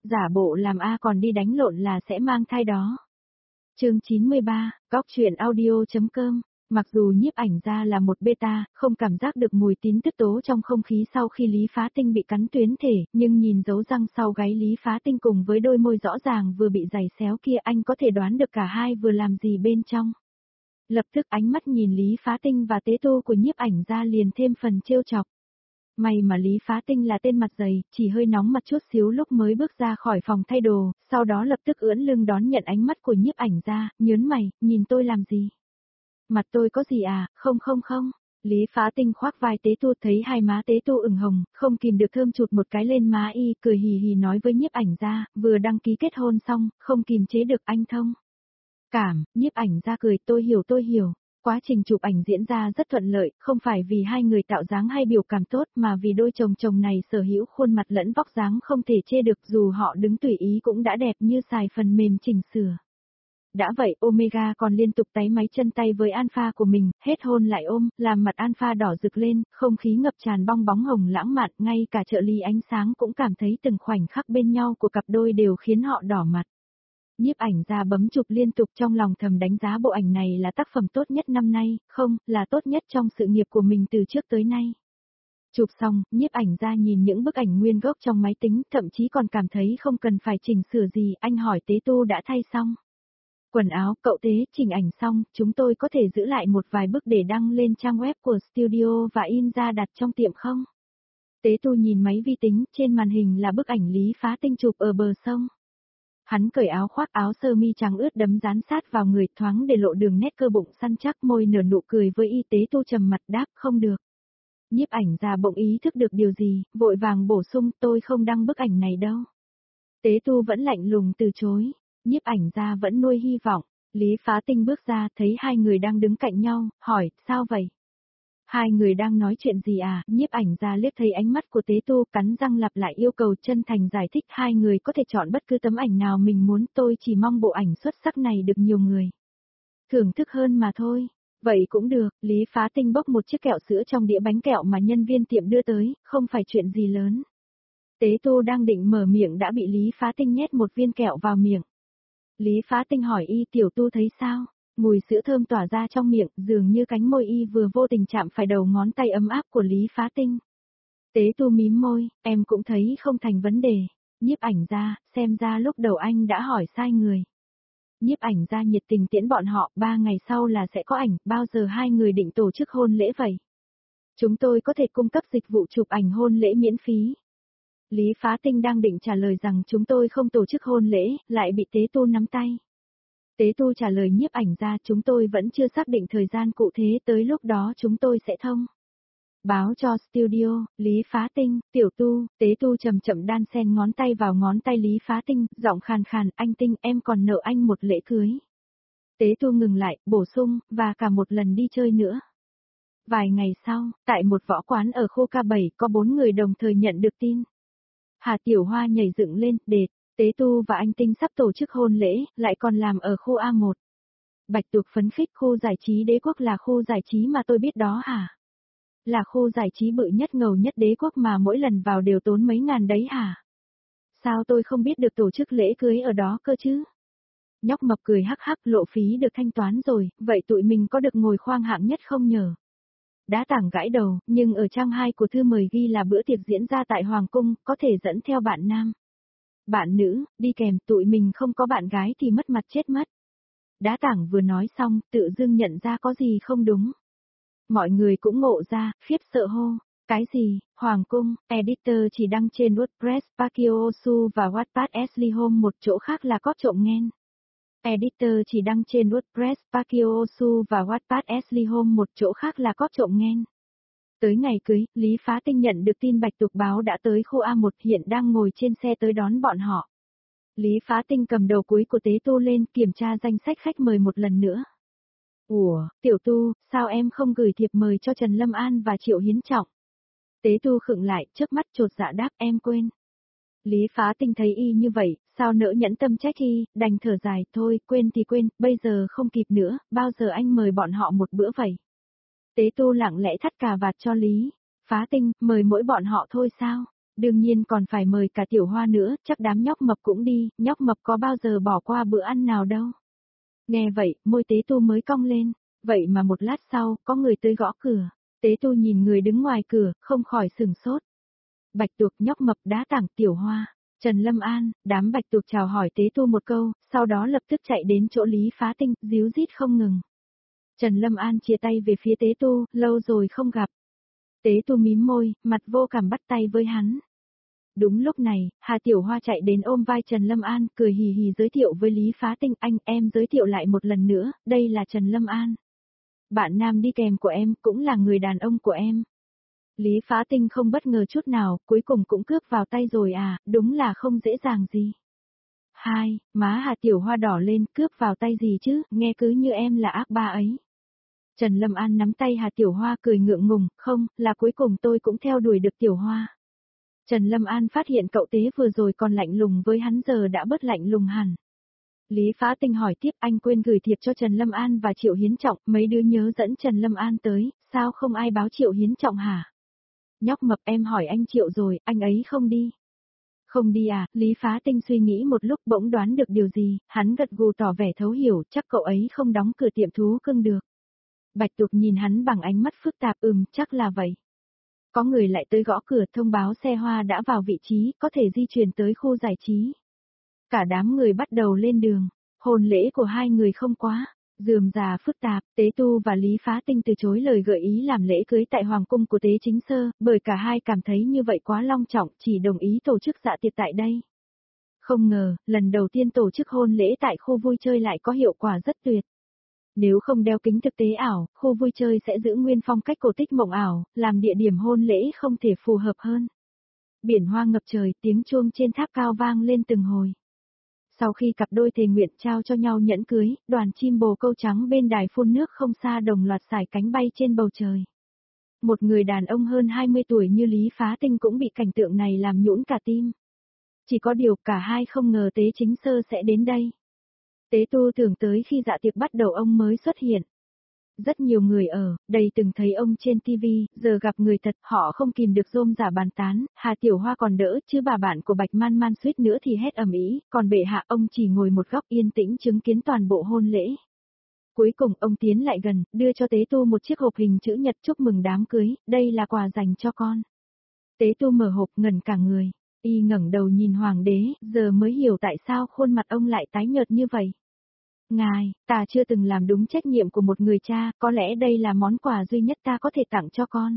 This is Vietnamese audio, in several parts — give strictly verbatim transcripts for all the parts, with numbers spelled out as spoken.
giả bộ làm A còn đi đánh lộn là sẽ mang thai đó. Chương chín mươi ba, góc truyện audio.com. Mặc dù nhiếp ảnh ra là một beta, không cảm giác được mùi tín tức tố trong không khí sau khi Lý Phá Tinh bị cắn tuyến thể, nhưng nhìn dấu răng sau gáy Lý Phá Tinh cùng với đôi môi rõ ràng vừa bị giày xéo kia, anh có thể đoán được cả hai vừa làm gì bên trong. Lập tức ánh mắt nhìn Lý Phá Tinh và tế tu của nhiếp ảnh ra liền thêm phần trêu chọc. May mà Lý Phá Tinh là tên mặt dày, chỉ hơi nóng mặt chút xíu lúc mới bước ra khỏi phòng thay đồ, sau đó lập tức ưỡn lưng đón nhận ánh mắt của nhiếp ảnh ra, nhớn mày, nhìn tôi làm gì? Mặt tôi có gì à, không không không. Lý Phá Tinh khoác vai tế tu, thấy hai má tế tu ửng hồng, không kìm được thơm chụt một cái lên má y, cười hì hì nói với nhiếp ảnh ra, vừa đăng ký kết hôn xong, không kìm chế được anh thông cảm. Nhiếp ảnh ra cười, tôi hiểu tôi hiểu. Quá trình chụp ảnh diễn ra rất thuận lợi, không phải vì hai người tạo dáng hay biểu cảm tốt mà vì đôi chồng chồng này sở hữu khuôn mặt lẫn vóc dáng không thể chê được, dù họ đứng tùy ý cũng đã đẹp như xài phần mềm chỉnh sửa. Đã vậy Omega còn liên tục táy máy chân tay với Alpha của mình, hết hôn lại ôm, làm mặt Alpha đỏ rực lên, không khí ngập tràn bong bóng hồng lãng mạn, ngay cả trợ lý ánh sáng cũng cảm thấy từng khoảnh khắc bên nhau của cặp đôi đều khiến họ đỏ mặt. Nhiếp ảnh ra bấm chụp liên tục, trong lòng thầm đánh giá bộ ảnh này là tác phẩm tốt nhất năm nay, không, là tốt nhất trong sự nghiệp của mình từ trước tới nay. Chụp xong, nhiếp ảnh ra nhìn những bức ảnh nguyên gốc trong máy tính, thậm chí còn cảm thấy không cần phải chỉnh sửa gì, anh hỏi tế tu đã thay xong. Quần áo, cậu tế, chỉnh ảnh xong, chúng tôi có thể giữ lại một vài bức để đăng lên trang web của studio và in ra đặt trong tiệm không? Tế tu nhìn máy vi tính, trên màn hình là bức ảnh Lý Phá Tinh chụp ở bờ sông. Hắn cởi áo khoác, áo sơ mi trắng ướt đẫm dán sát vào người, thoáng để lộ đường nét cơ bụng săn chắc, môi nở nụ cười với y. Tế tu trầm mặt đáp, không được. Nhiếp ảnh ra bỗng ý thức được điều gì, vội vàng bổ sung, tôi không đăng bức ảnh này đâu. Tế tu vẫn lạnh lùng từ chối. Nhiếp ảnh ra vẫn nuôi hy vọng. Lý Phá Tinh bước ra, thấy hai người đang đứng cạnh nhau, hỏi, sao vậy? Hai người đang nói chuyện gì à? Nhiếp ảnh ra liếc thấy ánh mắt của tế tu, cắn răng lặp lại yêu cầu, chân thành giải thích, hai người có thể chọn bất cứ tấm ảnh nào mình muốn, tôi chỉ mong bộ ảnh xuất sắc này được nhiều người thưởng thức hơn mà thôi. Vậy cũng được. Lý Phá Tinh bốc một chiếc kẹo sữa trong đĩa bánh kẹo mà nhân viên tiệm đưa tới, không phải chuyện gì lớn. Tế tu đang định mở miệng đã bị Lý Phá Tinh nhét một viên kẹo vào miệng. Lý Phá Tinh hỏi y, tiểu tu thấy sao? Mùi sữa thơm tỏa ra trong miệng, dường như cánh môi y vừa vô tình chạm phải đầu ngón tay ấm áp của Lý Phá Tinh. Tế tu mím môi, em cũng thấy không thành vấn đề. Nhiếp ảnh ra, xem ra lúc đầu anh đã hỏi sai người. Nhiếp ảnh ra nhiệt tình tiễn bọn họ, ba ngày sau là sẽ có ảnh, bao giờ hai người định tổ chức hôn lễ vậy? Chúng tôi có thể cung cấp dịch vụ chụp ảnh hôn lễ miễn phí. Lý Phá Tinh đang định trả lời rằng chúng tôi không tổ chức hôn lễ, lại bị tế tu nắm tay. Tế tu trả lời nhiếp ảnh ra, chúng tôi vẫn chưa xác định thời gian cụ thể, tới lúc đó chúng tôi sẽ thông báo cho studio. Lý Phá Tinh, tiểu tu, tế tu chậm chậm đan xen ngón tay vào ngón tay Lý Phá Tinh, giọng khàn khàn, anh Tinh, em còn nợ anh một lễ cưới. Tế tu ngừng lại, bổ sung, và cả một lần đi chơi nữa. Vài ngày sau, tại một võ quán ở khu K bảy, có bốn người đồng thời nhận được tin. Hà Tiểu Hoa nhảy dựng lên, đệt, tế tu và anh Tinh sắp tổ chức hôn lễ, lại còn làm ở khu A một. Bạch Tuộc phấn khích, khu giải trí Đế Quốc là khu giải trí mà tôi biết đó hả? Là khu giải trí bự nhất ngầu nhất Đế Quốc mà mỗi lần vào đều tốn mấy ngàn đấy hả? Sao tôi không biết được tổ chức lễ cưới ở đó cơ chứ? Nhóc mập cười hắc hắc, lộ phí được thanh toán rồi, vậy tụi mình có được ngồi khoang hạng nhất không nhờ? Đá tảng gãi đầu, nhưng ở trang hai của thư mời ghi là bữa tiệc diễn ra tại Hoàng Cung, có thể dẫn theo bạn nam. Bạn nữ, đi kèm, tụi mình không có bạn gái thì mất mặt chết mất. Đá tảng vừa nói xong, tự dưng nhận ra có gì không đúng. Mọi người cũng ngộ ra, khiếp sợ hô. Cái gì, Hoàng Cung, editor chỉ đăng trên WordPress, Pakiosu và Wattpad Ashley Home, một chỗ khác là có trộm nghen. Editor chỉ đăng trên WordPress, Pakiosu và Wattpad Ashley Home, một chỗ khác là có trộm nghen. Tới ngày cưới, Lý Phá Tinh nhận được tin Bạch Tuộc báo đã tới khu A một, hiện đang ngồi trên xe tới đón bọn họ. Lý Phá Tinh cầm đầu cuối của tế tu lên, kiểm tra danh sách khách mời một lần nữa. Ủa, tiểu tu, sao em không gửi thiệp mời cho Trần Lâm An và Triệu Hiến Trọng? Tế tu khựng lại, chớp mắt chột dạ đáp, em quên. Lý Phá Tinh thấy y như vậy, sao nỡ nhẫn tâm trách y, đành thở dài, thôi, quên thì quên, bây giờ không kịp nữa, bao giờ anh mời bọn họ một bữa vậy? Tế tu lặng lẽ thắt cà vạt cho Lý Phá Tinh, mời mỗi bọn họ thôi sao? Đương nhiên còn phải mời cả Tiểu Hoa nữa, chắc đám nhóc mập cũng đi, nhóc mập có bao giờ bỏ qua bữa ăn nào đâu. Nghe vậy, môi Tế Tu mới cong lên, vậy mà một lát sau, có người tới gõ cửa. Tế Tu nhìn người đứng ngoài cửa, không khỏi sửng sốt. Bạch Tuộc, nhóc mập, đá tảng, Tiểu Hoa, Trần Lâm An. Đám Bạch Tuộc chào hỏi Tế Tu một câu, sau đó lập tức chạy đến chỗ Lý Phá Tinh, díu dít không ngừng. Trần Lâm An chia tay về phía Tế Tu, lâu rồi không gặp. Tế Tu mím môi, mặt vô cảm bắt tay với hắn. Đúng lúc này, Hà Tiểu Hoa chạy đến ôm vai Trần Lâm An, cười hì hì giới thiệu với Lý Phá Tinh, anh, em giới thiệu lại một lần nữa, đây là Trần Lâm An. Bạn nam đi kèm của em, cũng là người đàn ông của em. Lý Phá Tinh không bất ngờ chút nào, cuối cùng cũng cướp vào tay rồi à, đúng là không dễ dàng gì. Hai, má Hà Tiểu Hoa đỏ lên, cướp vào tay gì chứ, nghe cứ như em là ác ba ấy. Trần Lâm An nắm tay Hà Tiểu Hoa cười ngượng ngùng, không, là cuối cùng tôi cũng theo đuổi được Tiểu Hoa. Trần Lâm An phát hiện cậu Tế vừa rồi còn lạnh lùng với hắn giờ đã bớt lạnh lùng hẳn. Lý Phá Tinh hỏi tiếp, anh quên gửi thiệp cho Trần Lâm An và Triệu Hiến Trọng, mấy đứa nhớ dẫn Trần Lâm An tới, sao không ai báo Triệu Hiến Trọng hả? Nhóc mập, em hỏi anh Triệu rồi, anh ấy không đi. Không đi à, Lý Phá Tinh suy nghĩ một lúc bỗng đoán được điều gì, hắn gật gù tỏ vẻ thấu hiểu, chắc cậu ấy không đóng cửa tiệm thú cưng được. Bạch Tuộc nhìn hắn bằng ánh mắt phức tạp, ừm, chắc là vậy. Có người lại tới gõ cửa thông báo xe hoa đã vào vị trí, có thể di chuyển tới khu giải trí. Cả đám người bắt đầu lên đường, hôn lễ của hai người không quá rườm rà phức tạp, Tế Tu và Lý Phá Tinh từ chối lời gợi ý làm lễ cưới tại Hoàng cung của Tế Chính Sơ, bởi cả hai cảm thấy như vậy quá long trọng, chỉ đồng ý tổ chức dạ tiệc tại đây. Không ngờ, lần đầu tiên tổ chức hôn lễ tại khu vui chơi lại có hiệu quả rất tuyệt. Nếu không đeo kính thực tế ảo, khu vui chơi sẽ giữ nguyên phong cách cổ tích mộng ảo, làm địa điểm hôn lễ không thể phù hợp hơn. Biển hoa ngập trời, tiếng chuông trên tháp cao vang lên từng hồi. Sau khi cặp đôi thề nguyện trao cho nhau nhẫn cưới, đoàn chim bồ câu trắng bên đài phun nước không xa đồng loạt sải cánh bay trên bầu trời. Một người đàn ông hơn hai mươi tuổi như Lý Phá Tinh cũng bị cảnh tượng này làm nhũn cả tim. Chỉ có điều cả hai không ngờ Tế Chính Sơ sẽ đến đây. Tế Tu tưởng tới khi dạ tiệc bắt đầu ông mới xuất hiện. Rất nhiều người ở, đây từng thấy ông trên ti vi, giờ gặp người thật, họ không kìm được rôm rả bàn tán, Hà Tiểu Hoa còn đỡ, chứ bà bạn của Bạch Man Man suýt nữa thì hét ầm ĩ, còn bệ hạ ông chỉ ngồi một góc yên tĩnh chứng kiến toàn bộ hôn lễ. Cuối cùng ông tiến lại gần, đưa cho Tế Tu một chiếc hộp hình chữ nhật chúc mừng đám cưới, đây là quà dành cho con. Tế Tu mở hộp ngẩn cả người, y ngẩng đầu nhìn hoàng đế, giờ mới hiểu tại sao khuôn mặt ông lại tái nhợt như vậy. Ngài, ta chưa từng làm đúng trách nhiệm của một người cha, có lẽ đây là món quà duy nhất ta có thể tặng cho con.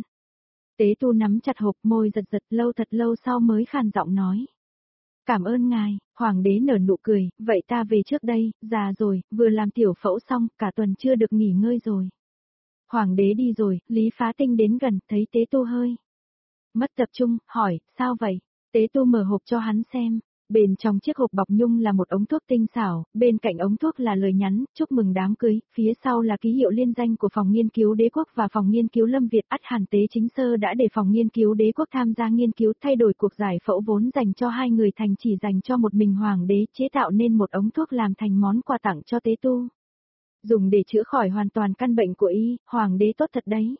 Tế Tu nắm chặt hộp môi giật giật lâu thật lâu sau mới khàn giọng nói. Cảm ơn ngài, hoàng đế nở nụ cười, vậy ta về trước đây, già rồi, vừa làm tiểu phẫu xong, cả tuần chưa được nghỉ ngơi rồi. Hoàng đế đi rồi, Lý Phá Tinh đến gần, thấy Tế Tu hơi mất tập trung, hỏi, sao vậy? Tế Tu mở hộp cho hắn xem. Bên trong chiếc hộp bọc nhung là một ống thuốc tinh xảo, bên cạnh ống thuốc là lời nhắn, chúc mừng đám cưới, phía sau là ký hiệu liên danh của Phòng Nghiên cứu Đế quốc và Phòng Nghiên cứu Lâm Việt. Ắt hẳn Tế Chính Sơ đã để Phòng Nghiên cứu Đế quốc tham gia nghiên cứu thay đổi cuộc giải phẫu vốn dành cho hai người thành chỉ dành cho một mình hoàng đế, chế tạo nên một ống thuốc làm thành món quà tặng cho Tế Tu. Dùng để chữa khỏi hoàn toàn căn bệnh của y, hoàng đế tốt thật đấy.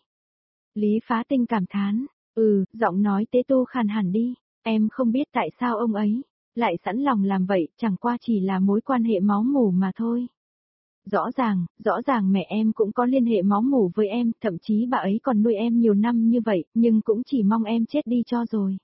Lý Phá Tinh cảm thán, ừ, giọng nói Tế Tu khàn hẳn đi, em không biết tại sao ông ấy lại sẵn lòng làm vậy, chẳng qua chỉ là mối quan hệ máu mủ mà thôi. Rõ ràng, rõ ràng mẹ em cũng có liên hệ máu mủ với em, thậm chí bà ấy còn nuôi em nhiều năm như vậy, nhưng cũng chỉ mong em chết đi cho rồi.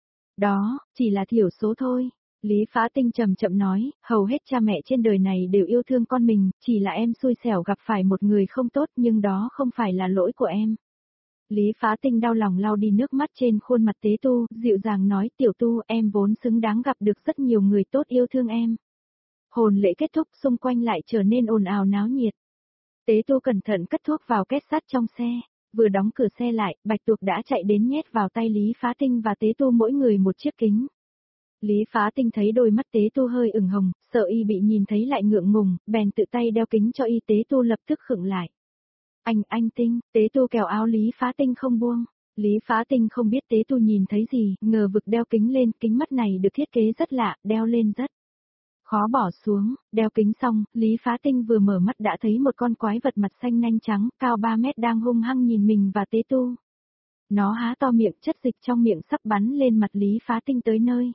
Đó, chỉ là thiểu số thôi. Lý Phá Tinh chậm chậm nói, hầu hết cha mẹ trên đời này đều yêu thương con mình, chỉ là em xui xẻo gặp phải một người không tốt nhưng đó không phải là lỗi của em. Lý Phá Tinh đau lòng lau đi nước mắt trên khuôn mặt Tế Tu, dịu dàng nói, tiểu Tu, em vốn xứng đáng gặp được rất nhiều người tốt yêu thương em. Hôn lễ kết thúc, xung quanh lại trở nên ồn ào náo nhiệt. Tế Tu cẩn thận cất thuốc vào két sắt trong xe, vừa đóng cửa xe lại, Bạch Tuộc đã chạy đến nhét vào tay Lý Phá Tinh và Tế Tu mỗi người một chiếc kính. Lý Phá Tinh thấy đôi mắt Tế Tu hơi ửng hồng, sợ y bị nhìn thấy lại ngượng ngùng, bèn tự tay đeo kính cho y. Tế Tu lập tức khựng lại. Anh, anh Tinh, Tế Tu kéo áo Lý Phá Tinh không buông. Lý Phá Tinh không biết Tế Tu nhìn thấy gì, ngờ vực đeo kính lên, kính mắt này được thiết kế rất lạ, đeo lên rất khó bỏ xuống, đeo kính xong, Lý Phá Tinh vừa mở mắt đã thấy một con quái vật mặt xanh nanh trắng, cao ba mét đang hung hăng nhìn mình và Tế Tu. Nó há to miệng, chất dịch trong miệng sắp bắn lên mặt Lý Phá Tinh tới nơi.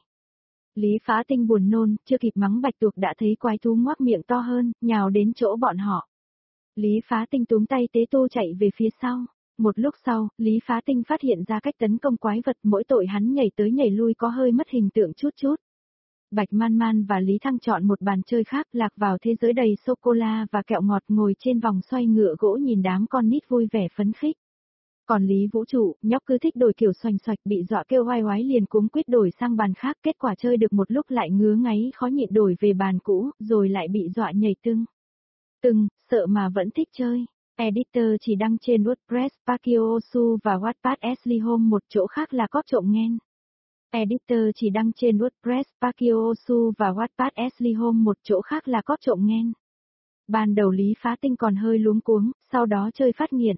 Lý Phá Tinh buồn nôn, chưa kịp mắng Bạch Tuộc đã thấy quái thú ngoác miệng to hơn, nhào đến chỗ bọn họ. Lý Phá Tinh túm tay Tế Tu chạy về phía sau. Một lúc sau, Lý Phá Tinh phát hiện ra cách tấn công quái vật, mỗi tội hắn nhảy tới nhảy lui có hơi mất hình tượng chút chút. Bạch Man Man và Lý Thăng chọn một bàn chơi khác, lạc vào thế giới đầy sô-cô-la và kẹo ngọt, ngồi trên vòng xoay ngựa gỗ nhìn đám con nít vui vẻ phấn khích. Còn Lý Vũ Trụ, nhóc cứ thích đổi kiểu xoành xoạch, bị dọa kêu oai oái liền cuống quýt đổi sang bàn khác, kết quả chơi được một lúc lại ngứa ngáy khó nhịn đổi về bàn cũ, rồi lại bị dọa nhảy tưng. Tưng, sợ mà vẫn thích chơi. Editor chỉ đăng trên WordPress, Pakiosu và Wattpad Ashley Home, một chỗ khác là có trộm nghen. Editor chỉ đăng trên WordPress, Pakiosu và Wattpad Ashley Home, một chỗ khác là có trộm nghen. Ban đầu Lý Phá Tinh còn hơi luống cuống, sau đó chơi phát nghiện.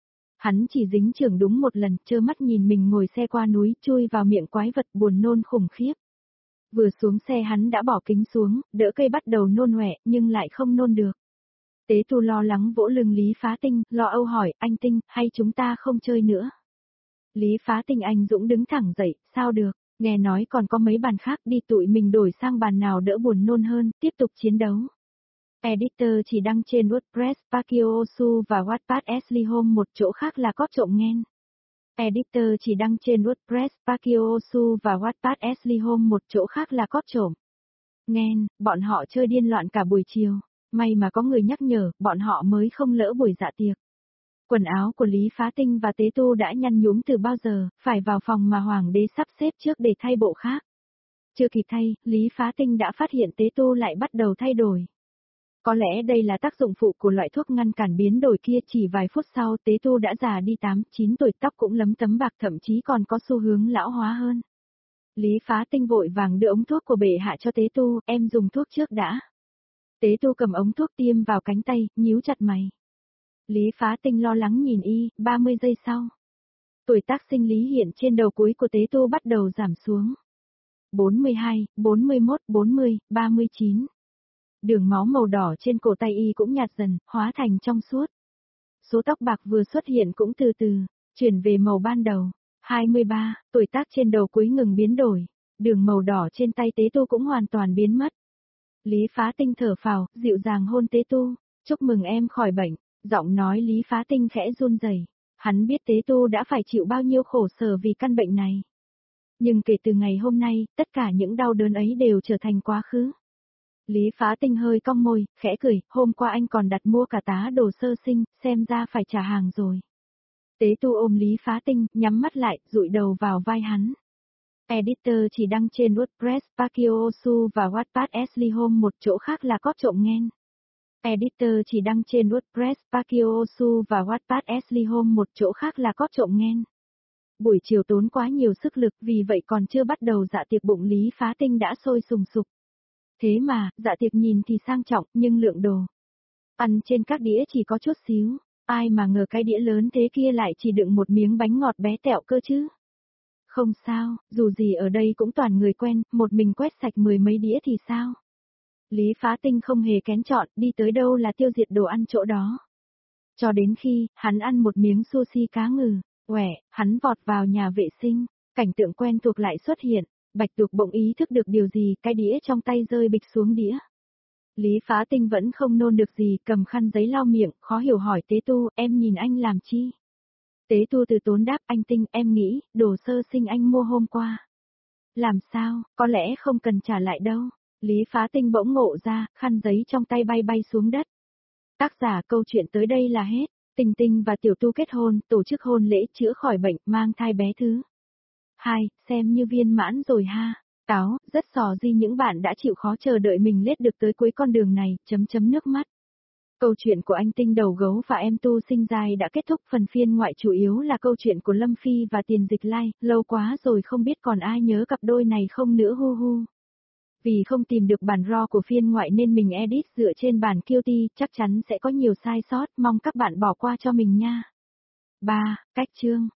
Hắn chỉ dính chưởng đúng một lần, trơ mắt nhìn mình ngồi xe qua núi, chui vào miệng quái vật, buồn nôn khủng khiếp. Vừa xuống xe hắn đã bỏ kính xuống, đỡ cây bắt đầu nôn ọe, nhưng lại không nôn được. Tế Tu lo lắng vỗ lưng Lý Phá Tinh, lo âu hỏi, anh Tinh, hay chúng ta không chơi nữa? Lý Phá Tinh anh dũng đứng thẳng dậy, sao được, nghe nói còn có mấy bàn khác, đi tụi mình đổi sang bàn nào đỡ buồn nôn hơn, tiếp tục chiến đấu. Editor chỉ đăng trên WordPress, Pakiosu và Wattpad Ashley Home, một chỗ khác là có trộm nghen. Editor chỉ đăng trên WordPress, Pakiosu và Wattpad Ashley Home, một chỗ khác là có trộm nghen. Bọn họ chơi điên loạn cả buổi chiều. May mà có người nhắc nhở, bọn họ mới không lỡ buổi dạ tiệc. Quần áo của Lý Phá Tinh và Tế Tu đã nhăn nhúm từ bao giờ, phải vào phòng mà Hoàng đế sắp xếp trước để thay bộ khác. Chưa kịp thay, Lý Phá Tinh đã phát hiện Tế Tu lại bắt đầu thay đổi. Có lẽ đây là tác dụng phụ của loại thuốc ngăn cản biến đổi kia, chỉ vài phút sau Tế Tu đã già đi tám, chín tuổi, tóc cũng lấm tấm bạc, thậm chí còn có xu hướng lão hóa hơn. Lý Phá Tinh vội vàng đưa ống thuốc của bệ hạ cho Tế Tu, em dùng thuốc trước đã. Tế Tu cầm ống thuốc tiêm vào cánh tay, nhíu chặt mày. Lý Phá Tinh lo lắng nhìn y, ba mươi giây sau. Tuổi tác sinh lý hiện trên đầu cuối của Tế Tu bắt đầu giảm xuống. bốn mươi hai, bốn mươi mốt, bốn mươi, ba mươi chín. Đường máu màu đỏ trên cổ tay y cũng nhạt dần, hóa thành trong suốt. Số tóc bạc vừa xuất hiện cũng từ từ, chuyển về màu ban đầu. hai mươi ba, tuổi tác trên đầu cuối ngừng biến đổi. Đường màu đỏ trên tay Tế Tu cũng hoàn toàn biến mất. Lý Phá Tinh thở phào, dịu dàng hôn Tế Tu, chúc mừng em khỏi bệnh, giọng nói Lý Phá Tinh khẽ run rẩy. Hắn biết Tế Tu đã phải chịu bao nhiêu khổ sở vì căn bệnh này. Nhưng kể từ ngày hôm nay, tất cả những đau đớn ấy đều trở thành quá khứ. Lý Phá Tinh hơi cong môi, khẽ cười, hôm qua anh còn đặt mua cả tá đồ sơ sinh, xem ra phải trả hàng rồi. Tế Tu ôm Lý Phá Tinh, nhắm mắt lại, dụi đầu vào vai hắn. Editor chỉ đăng trên WordPress, Pakiosu và Wattpad Ashley Home, một chỗ khác là có trộm nghen. Editor chỉ đăng trên WordPress, Pakiosu và Wattpad Ashley Home, một chỗ khác là có trộm nghen. Buổi chiều tốn quá nhiều sức lực, vì vậy còn chưa bắt đầu dạ tiệc bụng Lý Phá Tinh đã sôi sùng sục. Thế mà, dạ tiệc nhìn thì sang trọng, nhưng lượng đồ ăn trên các đĩa chỉ có chút xíu, ai mà ngờ cái đĩa lớn thế kia lại chỉ đựng một miếng bánh ngọt bé tẹo cơ chứ. Không sao, dù gì ở đây cũng toàn người quen, một mình quét sạch mười mấy đĩa thì sao? Lý Phá Tinh không hề kén chọn, đi tới đâu là tiêu diệt đồ ăn chỗ đó. Cho đến khi, hắn ăn một miếng sushi cá ngừ, quẻ, hắn vọt vào nhà vệ sinh, cảnh tượng quen thuộc lại xuất hiện, Bạch Tuộc bỗng ý thức được điều gì, cái đĩa trong tay rơi bịch xuống đĩa. Lý Phá Tinh vẫn không nôn được gì, cầm khăn giấy lau miệng, khó hiểu hỏi Tế Tu, em nhìn anh làm chi? Tế Tu từ tốn đáp, anh Tinh, em nghĩ, đồ sơ sinh anh mua hôm qua. Làm sao, có lẽ không cần trả lại đâu. Lý Phá Tinh bỗng ngộ ra, khăn giấy trong tay bay bay xuống đất. Tác giả câu chuyện tới đây là hết. Tinh Tinh và Tiểu Tu kết hôn, tổ chức hôn lễ, chữa khỏi bệnh, mang thai bé thứ hai, xem như viên mãn rồi ha. Táo, rất sò di những bạn đã chịu khó chờ đợi mình lết được tới cuối con đường này, chấm chấm nước mắt. Câu chuyện của anh Tinh đầu gấu và em Tu Sinh Giai đã kết thúc, phần phiên ngoại chủ yếu là câu chuyện của Lâm Phi và Tiền Dịch Lai, lâu quá rồi không biết còn ai nhớ cặp đôi này không nữa hu hu. Vì không tìm được bản raw của phiên ngoại nên mình edit dựa trên bản Qt, chắc chắn sẽ có nhiều sai sót, mong các bạn bỏ qua cho mình nha. ba. Cách chương